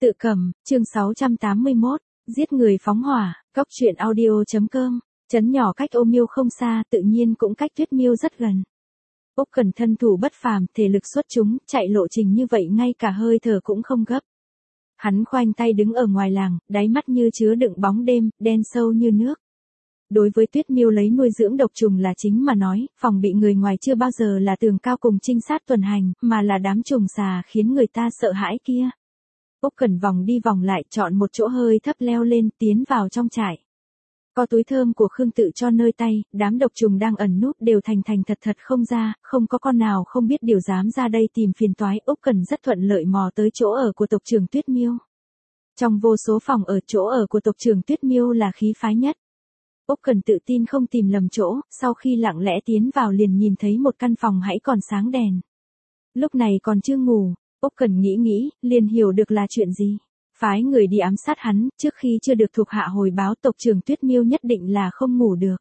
Tự cầm, chương 681, giết người phóng hỏa, cóc truyện audio.com, trấn nhỏ cách Ô Miêu không xa, tự nhiên cũng cách Tuyết Miêu rất gần. Úc Cẩn thân thủ bất phàm, thể lực xuất chúng, chạy lộ trình như vậy ngay cả hơi thở cũng không gấp. Hắn khoanh tay đứng ở ngoài làng, đáy mắt như chứa đựng bóng đêm, đen sâu như nước. Đối với Tuyết Miêu lấy nuôi dưỡng độc trùng là chính mà nói, phòng bị người ngoài chưa bao giờ là tường cao cùng trinh sát tuần hành, mà là đám trùng xà khiến người ta sợ hãi kia. Úc Cẩn vòng đi vòng lại, chọn một chỗ hơi thấp leo lên, tiến vào trong trại. Có túi thơm của Khương Tự cho nơi tay, đám độc trùng đang ẩn núp đều thành thật không ra, không có con nào không biết điều dám ra đây tìm phiền toái. Úc Cẩn rất thuận lợi mò tới chỗ ở của tộc trưởng Tuyết Miêu. Trong vô số phòng ở, chỗ ở của tộc trưởng Tuyết Miêu là khí phái nhất. Úc Cẩn tự tin không tìm lầm chỗ, sau khi lặng lẽ tiến vào liền nhìn thấy một căn phòng hãy còn sáng đèn. Lúc này còn chưa ngủ, Úc Cẩn nghĩ, liền hiểu được là chuyện gì. Phái người đi ám sát hắn, trước khi chưa được thuộc hạ hồi báo tộc trưởng Tuyết Miêu nhất định là không ngủ được.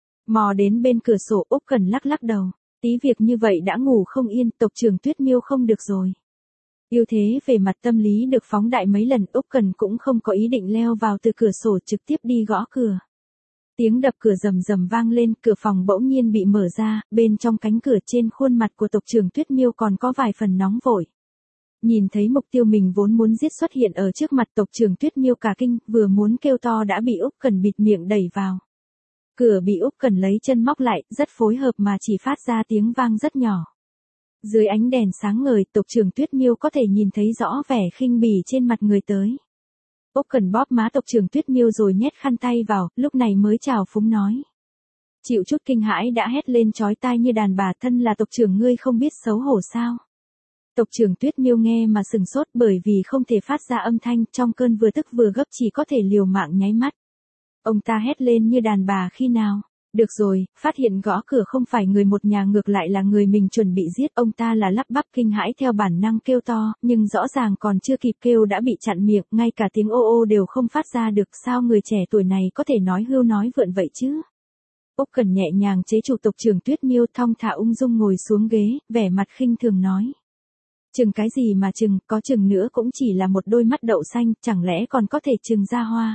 Mò đến bên cửa sổ, Úc Cẩn lắc đầu, tí việc như vậy đã ngủ không yên, tộc trưởng Tuyết Miêu không được rồi. Ưu thế về mặt tâm lý được phóng đại mấy lần, Úc Cẩn cũng không có ý định leo vào từ cửa sổ trực tiếp đi gõ cửa. Tiếng đập cửa rầm rầm vang lên, cửa phòng bỗng nhiên bị mở ra, bên trong cánh cửa trên khuôn mặt của tộc trưởng Tuyết Miêu còn có vài phần nóng vội. Nhìn thấy mục tiêu mình vốn muốn giết xuất hiện ở trước mặt, tộc trưởng Tuyết Miêu cả kinh, vừa muốn kêu to đã bị Úc Cẩn bịt miệng đẩy vào. Cửa bị Úc Cẩn lấy chân móc lại, rất phối hợp mà chỉ phát ra tiếng vang rất nhỏ. Dưới ánh đèn sáng ngời, tộc trưởng Tuyết Miêu có thể nhìn thấy rõ vẻ khinh bỉ trên mặt người tới. Úc Cẩn bóp má tộc trưởng Tuyết Miêu rồi nhét khăn tay vào, lúc này mới chào phúng nói. Chịu chút kinh hãi đã hét lên chói tai như đàn bà, thân là tộc trưởng ngươi không biết xấu hổ sao? Tộc trưởng Tuyết Miêu nghe mà sừng sốt, bởi vì không thể phát ra âm thanh, trong cơn vừa tức vừa gấp chỉ có thể liều mạng nháy mắt. Ông ta hét lên như đàn bà khi nào? Được rồi, phát hiện gõ cửa không phải người một nhà ngược lại là người mình chuẩn bị giết, ông ta là lắp bắp kinh hãi theo bản năng kêu to, nhưng rõ ràng còn chưa kịp kêu đã bị chặn miệng, ngay cả tiếng ô ô đều không phát ra được, sao người trẻ tuổi này có thể nói hưu nói vượn vậy chứ? Úc Cẩn nhẹ nhàng chế trụ tộc trưởng Tuyết Miêu, thong thả ung dung ngồi xuống ghế, vẻ mặt khinh thường nói. Chừng cái gì mà chừng, có chừng nữa cũng chỉ là một đôi mắt đậu xanh, chẳng lẽ còn có thể chừng ra hoa?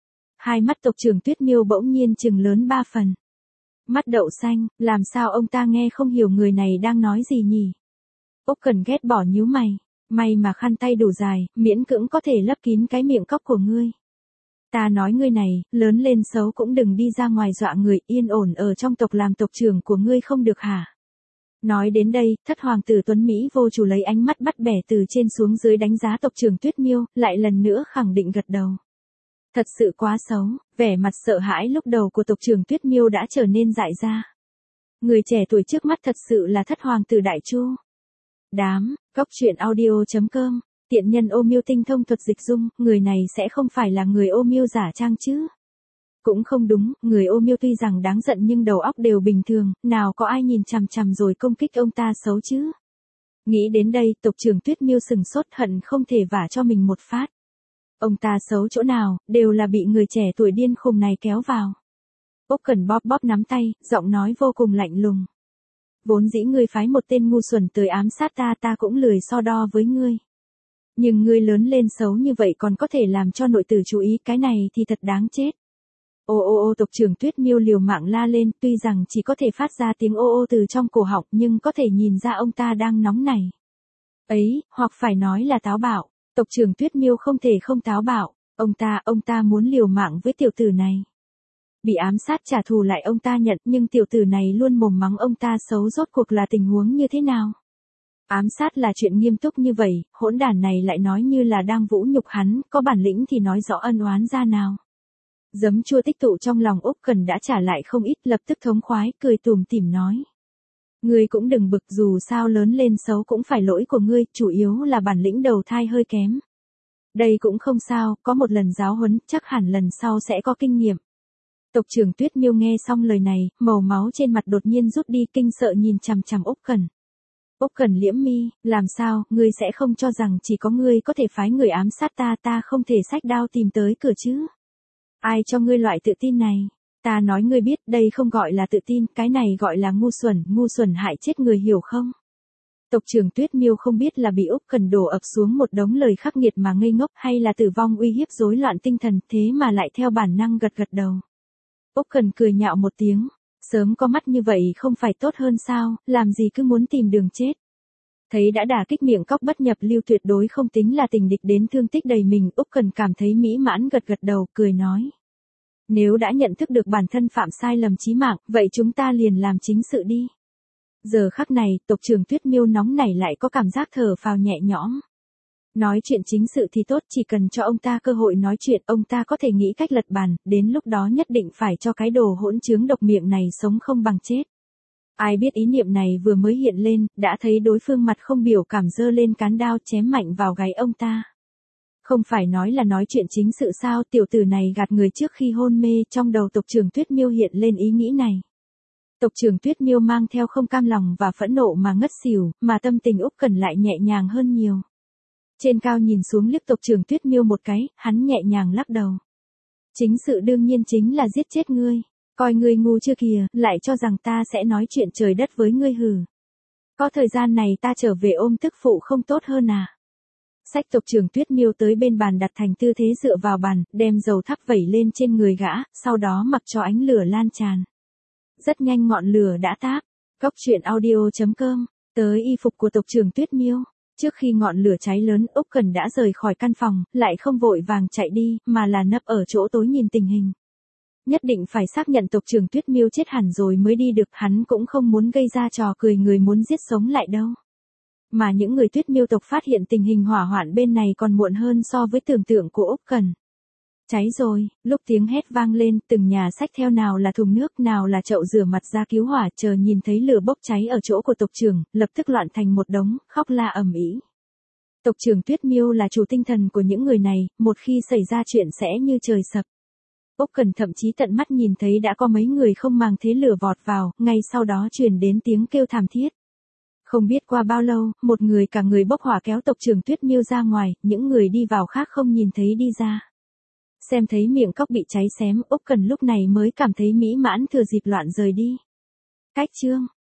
Hai mắt tộc trưởng Tuyết Miêu bỗng nhiên chừng lớn 3 phần. Mắt đậu xanh, làm sao ông ta nghe không hiểu người này đang nói gì nhỉ? Úc Cẩn ghét bỏ nhíu mày, may mà khăn tay đủ dài, miễn cưỡng có thể lấp kín cái miệng cóc của ngươi. Ta nói ngươi này, lớn lên xấu cũng đừng đi ra ngoài dọa người, yên ổn ở trong tộc làm tộc trưởng của ngươi không được hả? Nói đến đây, thất hoàng tử Tuấn Mỹ vô chủ lấy ánh mắt bắt bẻ từ trên xuống dưới đánh giá tộc trưởng Tuyết Miêu, lại lần nữa khẳng định gật đầu. Thật sự quá xấu, vẻ mặt sợ hãi lúc đầu của tộc trưởng Tuyết Miêu đã trở nên dại ra. Người trẻ tuổi trước mắt thật sự là thất hoàng tử Đại Chu. Cóc truyện audio.com, tiện nhân Ô Miêu tinh thông thuật dịch dung, người này sẽ không phải là người Ô Miêu giả trang chứ? Cũng không đúng, người Ô Miêu tuy rằng đáng giận nhưng đầu óc đều bình thường, nào có ai nhìn chằm chằm rồi công kích ông ta xấu chứ? Nghĩ đến đây, tộc trưởng Tuyết Miêu sừng sốt, hận không thể vả cho mình một phát. Ông ta xấu chỗ nào, đều là bị người trẻ tuổi điên khùng này kéo vào. Úc Cẩn bóp nắm tay, giọng nói vô cùng lạnh lùng. Vốn dĩ ngươi phái một tên ngu xuẩn tới ám sát ta cũng lười so đo với ngươi. Nhưng ngươi lớn lên xấu như vậy còn có thể làm cho nội tử chú ý, cái này thì thật đáng chết. Ô tộc trưởng Tuyết Miêu liều mạng la lên, tuy rằng chỉ có thể phát ra tiếng ô từ trong cổ họng nhưng có thể nhìn ra ông ta đang nóng nảy. Ấy, hoặc phải nói là táo bạo. Tộc trưởng Tuyết Miêu không thể không táo bạo, ông ta muốn liều mạng với tiểu tử này. Bị ám sát trả thù lại ông ta nhận, nhưng tiểu tử này luôn mồm mắng ông ta xấu, rốt cuộc là tình huống như thế nào? Ám sát là chuyện nghiêm túc như vậy, hỗn đản này lại nói như là đang vũ nhục hắn, có bản lĩnh thì nói rõ ân oán ra nào. Giấm chua tích tụ trong lòng Úc Cẩn đã trả lại không ít, lập tức thống khoái, cười tủm tỉm nói. Ngươi cũng đừng bực, dù sao lớn lên xấu cũng phải lỗi của ngươi, chủ yếu là bản lĩnh đầu thai hơi kém. Đây cũng không sao, có một lần giáo huấn, chắc hẳn lần sau sẽ có kinh nghiệm. Tộc trưởng Tuyết Miêu nghe xong lời này, màu máu trên mặt đột nhiên rút đi, kinh sợ nhìn chằm chằm Úc Cẩn. Úc Cẩn liễm mi, làm sao, ngươi sẽ không cho rằng chỉ có ngươi có thể phái người ám sát ta không thể xách đao tìm tới cửa chứ? Ai cho ngươi loại tự tin này? Ta nói ngươi biết, đây không gọi là tự tin, cái này gọi là ngu xuẩn hại chết người, hiểu không? Tộc trưởng Tuyết Miêu không biết là bị Úc Cần đổ ập xuống một đống lời khắc nghiệt mà ngây ngốc hay là tử vong uy hiếp rối loạn tinh thần thế mà lại theo bản năng gật gật đầu. Úc Cần cười nhạo một tiếng, sớm có mắt như vậy không phải tốt hơn sao, làm gì cứ muốn tìm đường chết. Thấy đã đả kích miệng cóc bất nhập lưu tuyệt đối không tính là tình địch đến thương tích đầy mình, Úc Cần cảm thấy mỹ mãn gật gật đầu, cười nói. Nếu đã nhận thức được bản thân phạm sai lầm chí mạng, vậy chúng ta liền làm chính sự đi. Giờ khắc này, tộc trưởng Tuyết Miêu nóng nảy lại có cảm giác thở phào nhẹ nhõm. Nói chuyện chính sự thì tốt, chỉ cần cho ông ta cơ hội nói chuyện, ông ta có thể nghĩ cách lật bàn, đến lúc đó nhất định phải cho cái đồ hỗn trướng độc miệng này sống không bằng chết. Ai biết ý niệm này vừa mới hiện lên, đã thấy đối phương mặt không biểu cảm giơ lên cán đao chém mạnh vào gáy ông ta. Không phải nói là nói chuyện chính sự sao, tiểu tử này gạt người trước khi hôn mê, trong đầu tộc trưởng Tuyết Miêu hiện lên ý nghĩ này. Tộc trưởng Tuyết Miêu mang theo không cam lòng và phẫn nộ mà ngất xỉu, mà tâm tình Úc Cần lại nhẹ nhàng hơn nhiều. Trên cao nhìn xuống liếc tộc trưởng Tuyết Miêu một cái, hắn nhẹ nhàng lắc đầu. Chính sự đương nhiên chính là giết chết ngươi. Coi ngươi ngu chưa kìa, lại cho rằng ta sẽ nói chuyện trời đất với ngươi hừ. Có thời gian này ta trở về ôm tức phụ không tốt hơn à? Xách tộc trưởng Tuyết Miêu tới bên bàn đặt thành tư thế dựa vào bàn, đem dầu thắp vẩy lên trên người gã, sau đó mặc cho ánh lửa lan tràn. Rất nhanh ngọn lửa đã táp. Cốc truyện audio.com, tới y phục của tộc trưởng Tuyết Miêu. Trước khi ngọn lửa cháy lớn, Úc Cần đã rời khỏi căn phòng, lại không vội vàng chạy đi, mà là nấp ở chỗ tối nhìn tình hình. Nhất định phải xác nhận tộc trưởng Tuyết Miêu chết hẳn rồi mới đi được, hắn cũng không muốn gây ra trò cười người muốn giết sống lại đâu. Mà những người Tuyết Miêu tộc phát hiện tình hình hỏa hoạn bên này còn muộn hơn so với tưởng tượng của Úc Cần. Cháy rồi, lúc tiếng hét vang lên, từng nhà xách theo nào là thùng nước, nào là chậu rửa mặt ra cứu hỏa, chờ nhìn thấy lửa bốc cháy ở chỗ của tộc trưởng, lập tức loạn thành một đống, khóc la ầm ĩ. Tộc trưởng Tuyết Miêu là chủ tinh thần của những người này, một khi xảy ra chuyện sẽ như trời sập. Úc Cần thậm chí tận mắt nhìn thấy đã có mấy người không màng thế lửa vọt vào, ngay sau đó truyền đến tiếng kêu thảm thiết. Không biết qua bao lâu, một người cả người bốc hỏa kéo tộc trưởng Tuyết Miêu ra ngoài, những người đi vào khác không nhìn thấy đi ra. Xem thấy miệng cóc bị cháy xém, Úc Cần lúc này mới cảm thấy mỹ mãn, thừa dịp loạn rời đi. Cách chương